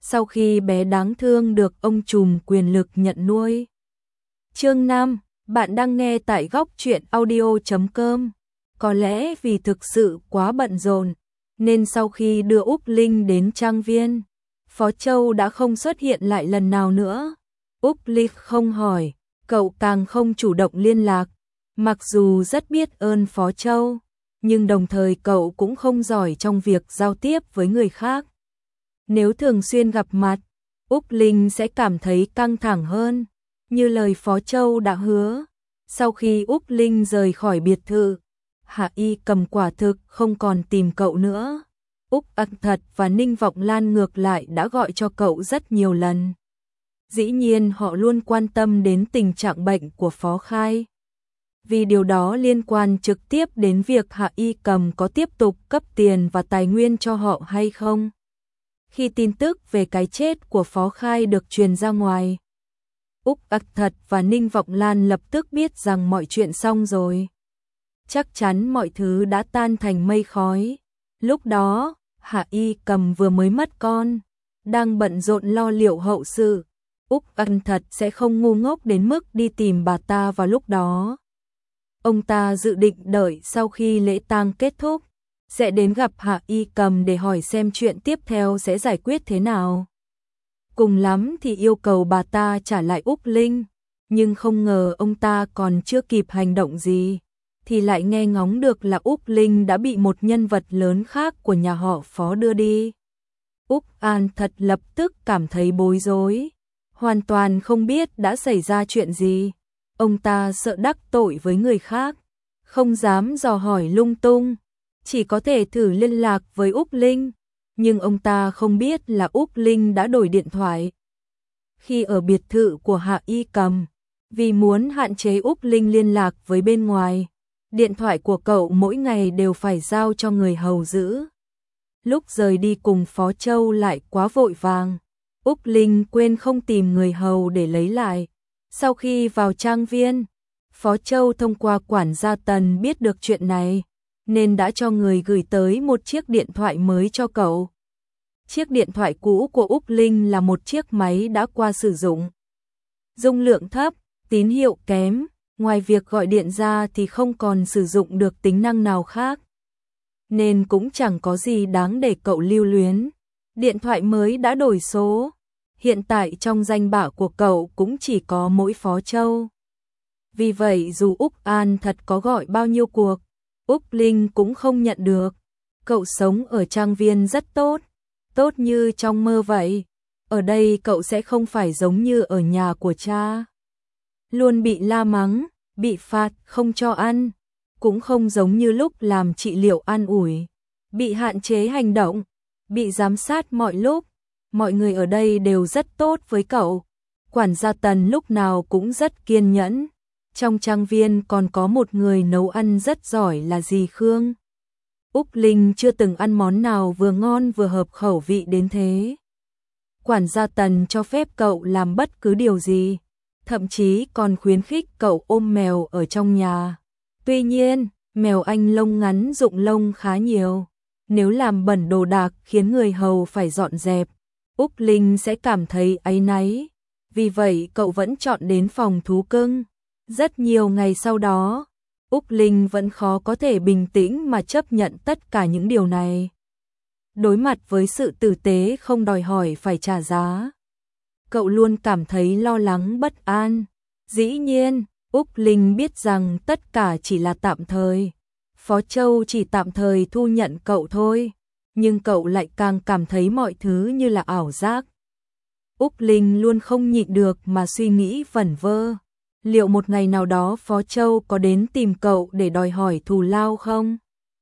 sau khi bé đáng thương được ông trùm quyền lực nhận nuôi. Chương 5, bạn đang nghe tại góc truyện audio.com. Có lẽ vì thực sự quá bận rộn, nên sau khi đưa Úc Linh đến trang viên, Phó Châu đã không xuất hiện lại lần nào nữa. Úc Linh không hỏi, cậu càng không chủ động liên lạc. Mặc dù rất biết ơn Phó Châu, nhưng đồng thời cậu cũng không giỏi trong việc giao tiếp với người khác. Nếu thường xuyên gặp mặt, Úc Linh sẽ cảm thấy căng thẳng hơn, như lời Phó Châu đã hứa. Sau khi Úc Linh rời khỏi biệt thự, Hạ Y Cầm quả thực không còn tìm cậu nữa. Úc Ân Thật và Ninh Vọng Lan ngược lại đã gọi cho cậu rất nhiều lần. Dĩ nhiên họ luôn quan tâm đến tình trạng bệnh của Phó Khai, vì điều đó liên quan trực tiếp đến việc Hạ Y Cầm có tiếp tục cấp tiền và tài nguyên cho họ hay không. Khi tin tức về cái chết của Phó Khai được truyền ra ngoài, Úc Ân Thật và Ninh Vọng Lan lập tức biết rằng mọi chuyện xong rồi. Chắc chắn mọi thứ đã tan thành mây khói. Lúc đó, Hạ Y Cầm vừa mới mất con, đang bận rộn lo liệu hậu sự. Úc Ân Thật sẽ không ngu ngốc đến mức đi tìm bà ta vào lúc đó. Ông ta dự định đợi sau khi lễ tang kết thúc, sẽ đến gặp Hạ Y Cầm để hỏi xem chuyện tiếp theo sẽ giải quyết thế nào. Cùng lắm thì yêu cầu bà ta trả lại Úc Linh, nhưng không ngờ ông ta còn chưa kịp hành động gì, thì lại nghe ngóng được là Úc Linh đã bị một nhân vật lớn khác của nhà họ Phó đưa đi. Úc An Thật lập tức cảm thấy bối rối, hoàn toàn không biết đã xảy ra chuyện gì. Ông ta sợ đắc tội với người khác, không dám dò hỏi lung tung, chỉ có thể thử liên lạc với Úc Linh, nhưng ông ta không biết là Úc Linh đã đổi điện thoại. Khi ở biệt thự của Hạ Y Cầm, vì muốn hạn chế Úc Linh liên lạc với bên ngoài, điện thoại của cậu mỗi ngày đều phải giao cho người hầu giữ. Lúc rời đi cùng Phó Châu lại quá vội vàng, Úc Linh quên không tìm người hầu để lấy lại. Sau khi vào trang viên, Phó Châu thông qua quản gia Tần biết được chuyện này, nên đã cho người gửi tới một chiếc điện thoại mới cho cậu. Chiếc điện thoại cũ của Úc Linh là một chiếc máy đã qua sử dụng. Dung lượng thấp, tín hiệu kém, ngoài việc gọi điện ra thì không còn sử dụng được tính năng nào khác, nên cũng chẳng có gì đáng để cậu lưu luyến. Điện thoại mới đã đổi số, hiện tại trong danh bạ của cậu cũng chỉ có mỗi Phó Châu. Vì vậy dù Úc An Thật có gọi bao nhiêu cuộc, Úc Linh cũng không nhận được. Cậu sống ở trang viên rất tốt, tốt như trong mơ vậy. Ở đây cậu sẽ không phải giống như ở nhà của cha, luôn bị la mắng, bị phạt, không cho ăn, cũng không giống như lúc làm trị liệu an ủi, bị hạn chế hành động, bị giám sát mọi lúc. Mọi người ở đây đều rất tốt với cậu. Quản gia Tần lúc nào cũng rất kiên nhẫn. Trong trang viên còn có một người nấu ăn rất giỏi là dì Khương. Úc Linh chưa từng ăn món nào vừa ngon vừa hợp khẩu vị đến thế. Quản gia Tần cho phép cậu làm bất cứ điều gì, thậm chí còn khuyến khích cậu ôm mèo ở trong nhà. Tuy nhiên, mèo Anh lông ngắn rụng lông khá nhiều. Nếu làm bẩn đồ đạc khiến người hầu phải dọn dẹp, Úc Linh sẽ cảm thấy áy náy. Vì vậy cậu vẫn chọn đến phòng thú cưng. Rất nhiều ngày sau đó, Úc Linh vẫn khó có thể bình tĩnh mà chấp nhận tất cả những điều này. Đối mặt với sự tử tế không đòi hỏi phải trả giá, cậu luôn cảm thấy lo lắng bất an. Dĩ nhiên, Úc Linh biết rằng tất cả chỉ là tạm thời. Phó Châu chỉ tạm thời thu nhận cậu thôi, nhưng cậu lại càng cảm thấy mọi thứ như là ảo giác. Úc Linh luôn không nhịn được mà suy nghĩ vẩn vơ. Liệu một ngày nào đó Phó Châu có đến tìm cậu để đòi hỏi thù lao không?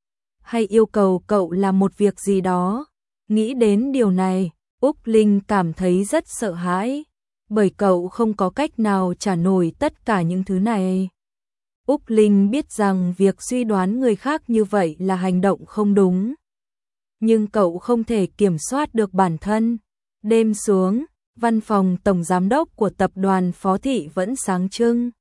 Hay yêu cầu cậu làm một việc gì đó? Nghĩ đến điều này, Úc Linh cảm thấy rất sợ hãi, bởi cậu không có cách nào trả nổi tất cả những thứ này. Úc Linh biết rằng việc suy đoán người khác như vậy là hành động không đúng, nhưng cậu không thể kiểm soát được bản thân. Đêm xuống, văn phòng tổng giám đốc của tập đoàn Phó Thị vẫn sáng trưng.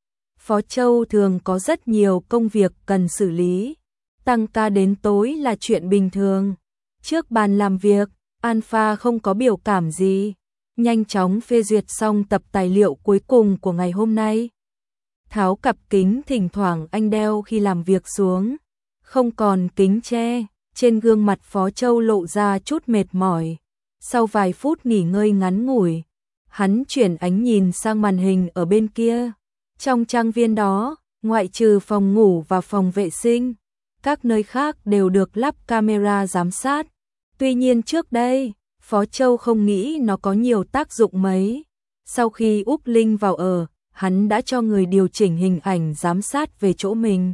Phó Châu thường có rất nhiều công việc cần xử lý, tăng ca đến tối là chuyện bình thường. Trước bàn làm việc, Alpha không có biểu cảm gì, nhanh chóng phê duyệt xong tập tài liệu cuối cùng của ngày hôm nay. Tháo cặp kính thỉnh thoảng anh đeo khi làm việc xuống, không còn kính che, trên gương mặt Phó Châu lộ ra chút mệt mỏi. Sau vài phút nghỉ ngơi ngắn ngủi, hắn chuyển ánh nhìn sang màn hình ở bên kia. Trong trang viên đó, ngoại trừ phòng ngủ và phòng vệ sinh, các nơi khác đều được lắp camera giám sát. Tuy nhiên trước đây, Phó Châu không nghĩ nó có nhiều tác dụng mấy. Sau khi Úc Linh vào ở, hắn đã cho người điều chỉnh hình ảnh giám sát về chỗ mình.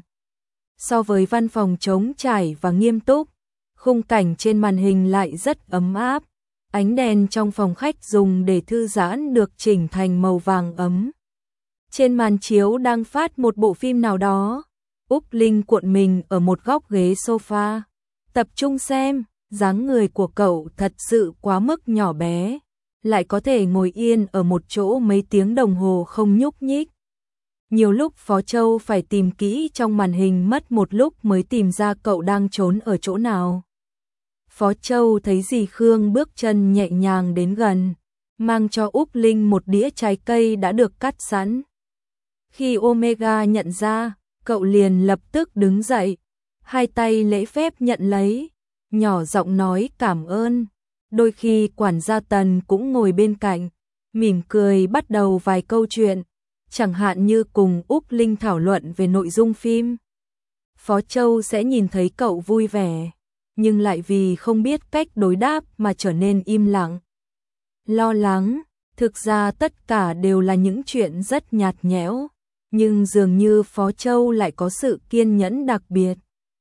So với văn phòng trống trải và nghiêm túc, khung cảnh trên màn hình lại rất ấm áp. Ánh đèn trong phòng khách dùng để thư giãn được chỉnh thành màu vàng ấm. Trên màn chiếu đang phát một bộ phim nào đó. Úc Linh cuộn mình ở một góc ghế sofa, tập trung xem. Dáng người của cậu thật sự quá mức nhỏ bé, lại có thể ngồi yên ở một chỗ mấy tiếng đồng hồ không nhúc nhích. Nhiều lúc Phó Châu phải tìm kỹ trong màn hình, mất một lúc mới tìm ra cậu đang trốn ở chỗ nào. Phó Châu thấy dì Khương bước chân nhẹ nhàng đến gần, mang cho Úc Linh một đĩa trái cây đã được cắt sẵn. Khi Omega nhận ra, cậu liền lập tức đứng dậy, hai tay lễ phép nhận lấy, nhỏ giọng nói cảm ơn. Đôi khi quản gia Tần cũng ngồi bên cạnh, mỉm cười bắt đầu vài câu chuyện, chẳng hạn như cùng Úc Linh thảo luận về nội dung phim. Phó Châu sẽ nhìn thấy cậu vui vẻ, nhưng lại vì không biết cách đối đáp mà trở nên im lặng. Lo lắng, thực ra tất cả đều là những chuyện rất nhạt nhẽo, nhưng dường như Phó Châu lại có sự kiên nhẫn đặc biệt.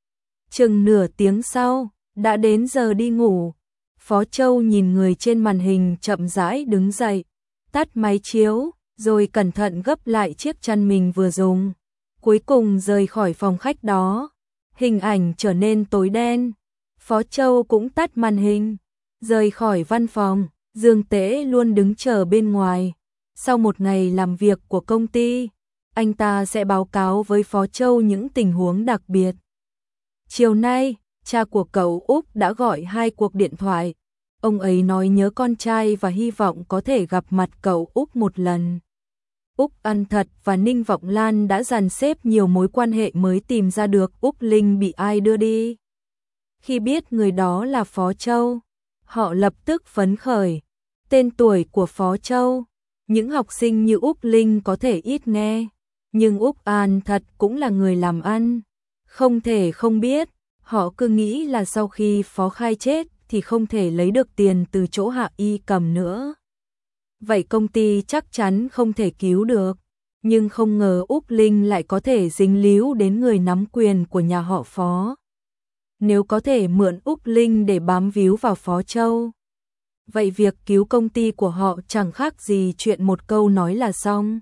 Chừng nửa tiếng sau, đã đến giờ đi ngủ. Phó Châu nhìn người trên màn hình chậm rãi đứng dậy, tắt máy chiếu, rồi cẩn thận gấp lại chiếc chăn mình vừa dùng. Cuối cùng rời khỏi phòng khách đó, hình ảnh trở nên tối đen. Phó Châu cũng tắt màn hình, rời khỏi văn phòng. Dương Tế luôn đứng chờ bên ngoài. Sau một ngày làm việc của công ty, anh ta sẽ báo cáo với Phó Châu những tình huống đặc biệt. Chiều nay, cha của cậu Úc đã gọi 2 cuộc điện thoại. Ông ấy nói nhớ con trai và hy vọng có thể gặp mặt cậu Úc một lần. Úc An Thật và Ninh Vọng Lan đã dàn xếp nhiều mối quan hệ mới tìm ra được Úc Linh bị ai đưa đi. Khi biết người đó là Phó Châu, họ lập tức phấn khởi. Tên tuổi của Phó Châu, những học sinh như Úc Linh có thể ít nghe, nhưng Úc An Thật cũng là người làm ăn. Không thể không biết, họ cứ nghĩ là sau khi Phó Khai chết thì không thể lấy được tiền từ chỗ Hạ Y cầm nữa. Vậy công ty chắc chắn không thể cứu được, nhưng không ngờ Úc Linh lại có thể dính líu đến người nắm quyền của nhà họ Phó. Nếu có thể mượn Úc Linh để bám víu vào Phó Châu, vậy việc cứu công ty của họ chẳng khác gì chuyện một câu nói là xong.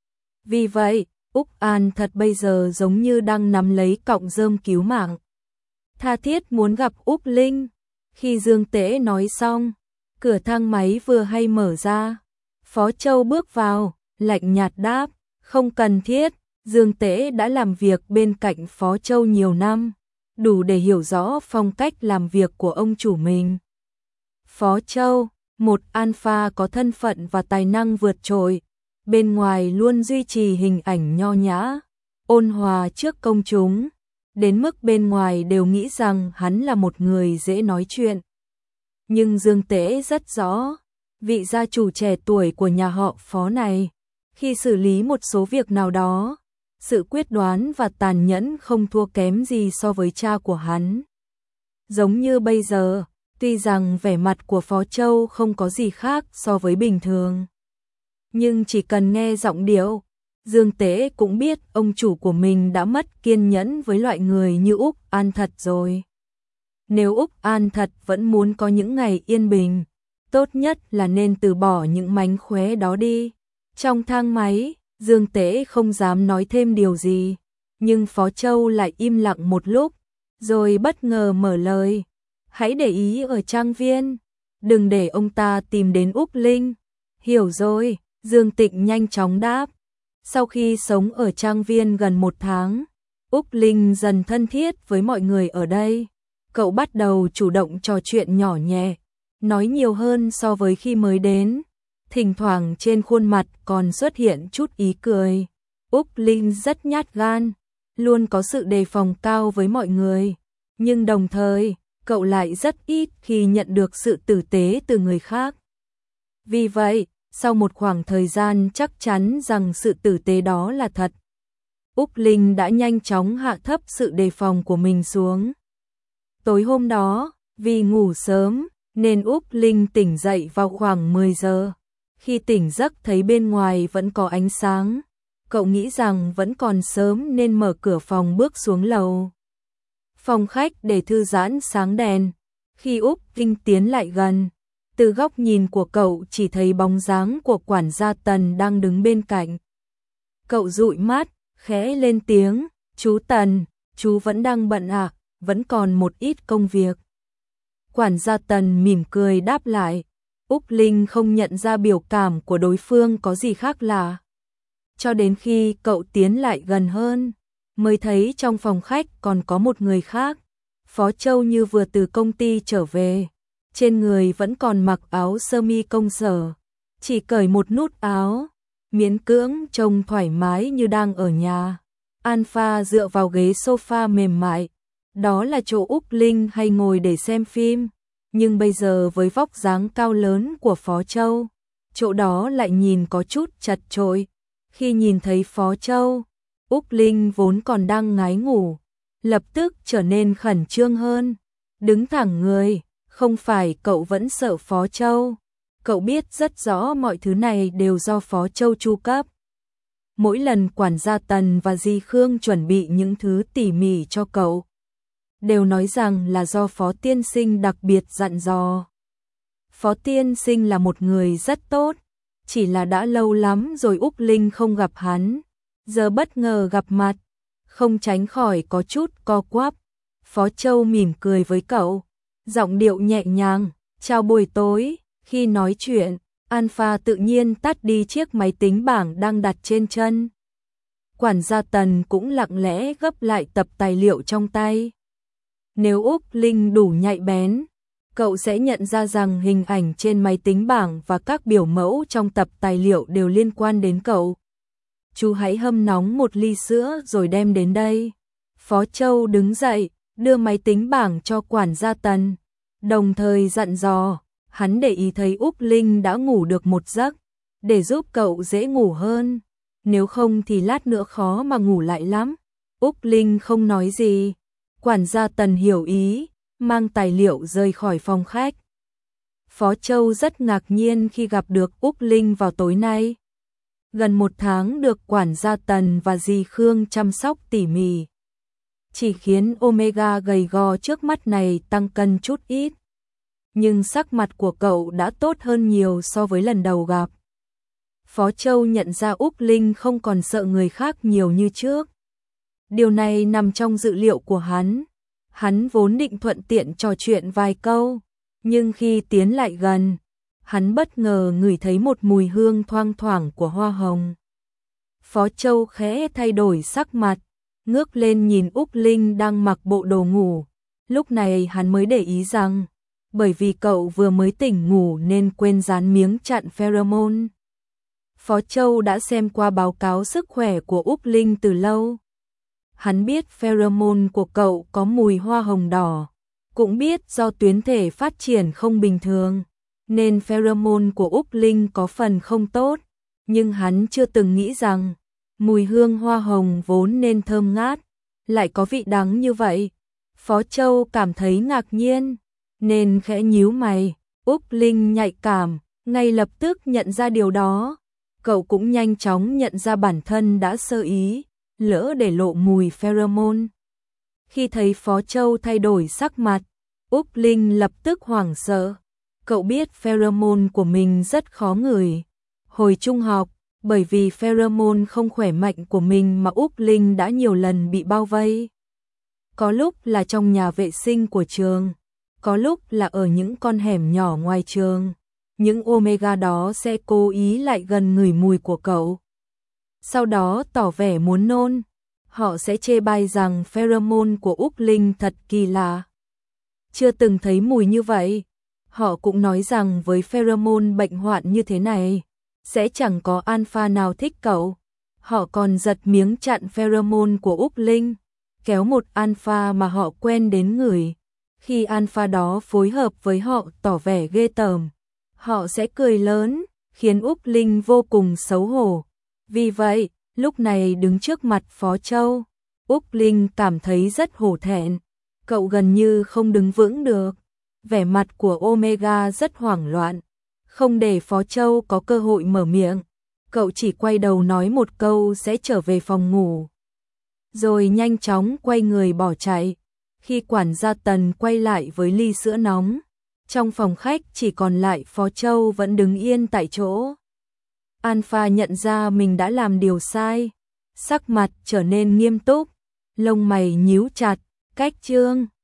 Vì vậy, Úc An Thật bây giờ giống như đang nắm lấy cọng rơm cứu mạng, tha thiết muốn gặp Úc Linh. Khi Dương Tế nói xong, cửa thang máy vừa hay mở ra. Phó Châu bước vào, lạnh nhạt đáp, không cần thiết. Dương Tế đã làm việc bên cạnh Phó Châu nhiều năm, đủ để hiểu rõ phong cách làm việc của ông chủ mình. Phó Châu, một alpha có thân phận và tài năng vượt trội, bên ngoài luôn duy trì hình ảnh nho nhã, ôn hòa trước công chúng, đến mức bên ngoài đều nghĩ rằng hắn là một người dễ nói chuyện. Nhưng Dương Tế rất rõ, vị gia chủ trẻ tuổi của nhà họ Phó này, khi xử lý một số việc nào đó, sự quyết đoán và tàn nhẫn không thua kém gì so với cha của hắn. Giống như bây giờ, tuy rằng vẻ mặt của Phó Châu không có gì khác so với bình thường, nhưng chỉ cần nghe giọng điệu, Dương Tế cũng biết ông chủ của mình đã mất kiên nhẫn với loại người như Úc An Thật rồi. Nếu Úc An Thật vẫn muốn có những ngày yên bình, tốt nhất là nên từ bỏ những mánh khóe đó đi. Trong thang máy, Dương Tế không dám nói thêm điều gì, nhưng Phó Châu lại im lặng một lúc, rồi bất ngờ mở lời. Hãy để ý ở trang viên, đừng để ông ta tìm đến Úc Linh. Hiểu rồi, Dương Tịnh nhanh chóng đáp. Sau khi sống ở trang viên gần 1 tháng, Úc Linh dần thân thiết với mọi người ở đây. Cậu bắt đầu chủ động trò chuyện nhỏ nhẹ, nói nhiều hơn so với khi mới đến, thỉnh thoảng trên khuôn mặt còn xuất hiện chút ý cười. Úc Linh rất nhát gan, luôn có sự đề phòng cao với mọi người, nhưng đồng thời, cậu lại rất ít khi nhận được sự tử tế từ người khác. Vì vậy, sau một khoảng thời gian chắc chắn rằng sự tử tế đó là thật, Úc Linh đã nhanh chóng hạ thấp sự đề phòng của mình xuống. Tối hôm đó, vì ngủ sớm, nên Úc Linh tỉnh dậy vào khoảng 10 giờ. Khi tỉnh giấc thấy bên ngoài vẫn có ánh sáng, cậu nghĩ rằng vẫn còn sớm nên mở cửa phòng bước xuống lầu phòng khách để thư giãn sáng đèn. Khi Úc Linh tiến lại gần, từ góc nhìn của cậu chỉ thấy bóng dáng của quản gia Tần đang đứng bên cạnh. Cậu dụi mắt, khẽ lên tiếng, "Chú Tần, chú vẫn đang bận à, vẫn còn một ít công việc." Quản gia Tần mỉm cười đáp lại. Úc Linh không nhận ra biểu cảm của đối phương có gì khác lạ. Cho đến khi cậu tiến lại gần hơn, mới thấy trong phòng khách còn có một người khác. Phó Châu như vừa từ công ty trở về, trên người vẫn còn mặc áo sơ mi công sở, chỉ cởi một nút áo, miễn cưỡng trông thoải mái như đang ở nhà. Alpha dựa vào ghế sofa mềm mại, đó là chỗ Úc Linh hay ngồi để xem phim, nhưng bây giờ với vóc dáng cao lớn của Phó Châu, chỗ đó lại nhìn có chút chật chội. Khi nhìn thấy Phó Châu, Úc Linh vốn còn đang ngái ngủ, lập tức trở nên khẩn trương hơn, đứng thẳng người. Không phải cậu vẫn sợ Phó Châu, cậu biết rất rõ mọi thứ này đều do Phó Châu chu cấp. Mỗi lần quản gia Tần và Di Khương chuẩn bị những thứ tỉ mỉ cho cậu, đều nói rằng là do Phó Tiên Sinh đặc biệt dặn dò. Phó Tiên Sinh là một người rất tốt, chỉ là đã lâu lắm rồi Úc Linh không gặp hắn, giờ bất ngờ gặp mặt, không tránh khỏi có chút co quắp. Phó Châu mỉm cười với cậu, giọng điệu nhẹ nhàng, "Chào buổi tối." Khi nói chuyện, Alpha tự nhiên tắt đi chiếc máy tính bảng đang đặt trên chân. Quản gia Tần cũng lặng lẽ gấp lại tập tài liệu trong tay. Nếu Úc Linh đủ nhạy bén, cậu sẽ nhận ra rằng hình ảnh trên máy tính bảng và các biểu mẫu trong tập tài liệu đều liên quan đến cậu. "Chú hãy hâm nóng một ly sữa rồi đem đến đây." Phó Châu đứng dậy, đưa máy tính bảng cho quản gia Tần, đồng thời dặn dò, hắn để ý thấy Úc Linh đã ngủ được một giấc, để giúp cậu dễ ngủ hơn, nếu không thì lát nữa khó mà ngủ lại lắm. Úc Linh không nói gì, quản gia Tần hiểu ý, mang tài liệu rời khỏi phòng khách. Phó Châu rất ngạc nhiên khi gặp được Úc Linh vào tối nay. Gần một tháng được quản gia Tần và Di Khương chăm sóc tỉ mỉ, chỉ khiến Omega gầy gò trước mắt này tăng cân chút ít. Nhưng sắc mặt của cậu đã tốt hơn nhiều so với lần đầu gặp. Phó Châu nhận ra Úc Linh không còn sợ người khác nhiều như trước. Điều này nằm trong dự liệu của hắn. Hắn vốn định thuận tiện trò chuyện vài câu, nhưng khi tiến lại gần, hắn bất ngờ ngửi thấy một mùi hương thoang thoảng của hoa hồng. Phó Châu khẽ thay đổi sắc mặt, ngước lên nhìn Úc Linh đang mặc bộ đồ ngủ. Lúc này hắn mới để ý rằng, bởi vì cậu vừa mới tỉnh ngủ nên quên dán miếng chặn pheromone. Phó Châu đã xem qua báo cáo sức khỏe của Úc Linh từ lâu. Hắn biết pheromone của cậu có mùi hoa hồng đỏ, cũng biết do tuyến thể phát triển không bình thường, nên pheromone của Úc Linh có phần không tốt, nhưng hắn chưa từng nghĩ rằng mùi hương hoa hồng vốn nên thơm ngát, lại có vị đắng như vậy. Phó Châu cảm thấy ngạc nhiên, nên khẽ nhíu mày. Úc Linh nhạy cảm, ngay lập tức nhận ra điều đó. Cậu cũng nhanh chóng nhận ra bản thân đã sơ ý, lỡ để lộ mùi pheromone. Khi thấy Phó Châu thay đổi sắc mặt, Úc Linh lập tức hoảng sợ. Cậu biết pheromone của mình rất khó ngửi. Hồi trung học, bởi vì pheromone không khỏe mạnh của mình mà Úc Linh đã nhiều lần bị bao vây. Có lúc là trong nhà vệ sinh của trường, có lúc là ở những con hẻm nhỏ ngoài trường. Những Omega đó sẽ cố ý lại gần ngửi mùi của cậu, sau đó tỏ vẻ muốn nôn. Họ sẽ chê bai rằng pheromone của Úc Linh thật kỳ lạ, chưa từng thấy mùi như vậy. Họ cũng nói rằng với pheromone bệnh hoạn như thế này, sẽ chẳng có alpha nào thích cậu. Họ còn giật miếng chặn pheromone của Úc Linh, kéo một alpha mà họ quen đến người. Khi alpha đó phối hợp với họ tỏ vẻ ghê tởm, họ sẽ cười lớn, khiến Úc Linh vô cùng xấu hổ. Vì vậy, lúc này đứng trước mặt Phó Châu, Úc Linh cảm thấy rất hổ thẹn. Cậu gần như không đứng vững được. Vẻ mặt của Omega rất hoảng loạn, không để Phó Châu có cơ hội mở miệng. Cậu chỉ quay đầu nói một câu sẽ trở về phòng ngủ, rồi nhanh chóng quay người bỏ chạy. Khi quản gia Tần quay lại với ly sữa nóng, trong phòng khách chỉ còn lại Phó Châu vẫn đứng yên tại chỗ. Alpha nhận ra mình đã làm điều sai, sắc mặt trở nên nghiêm túc, lông mày nhíu chặt, cách Trương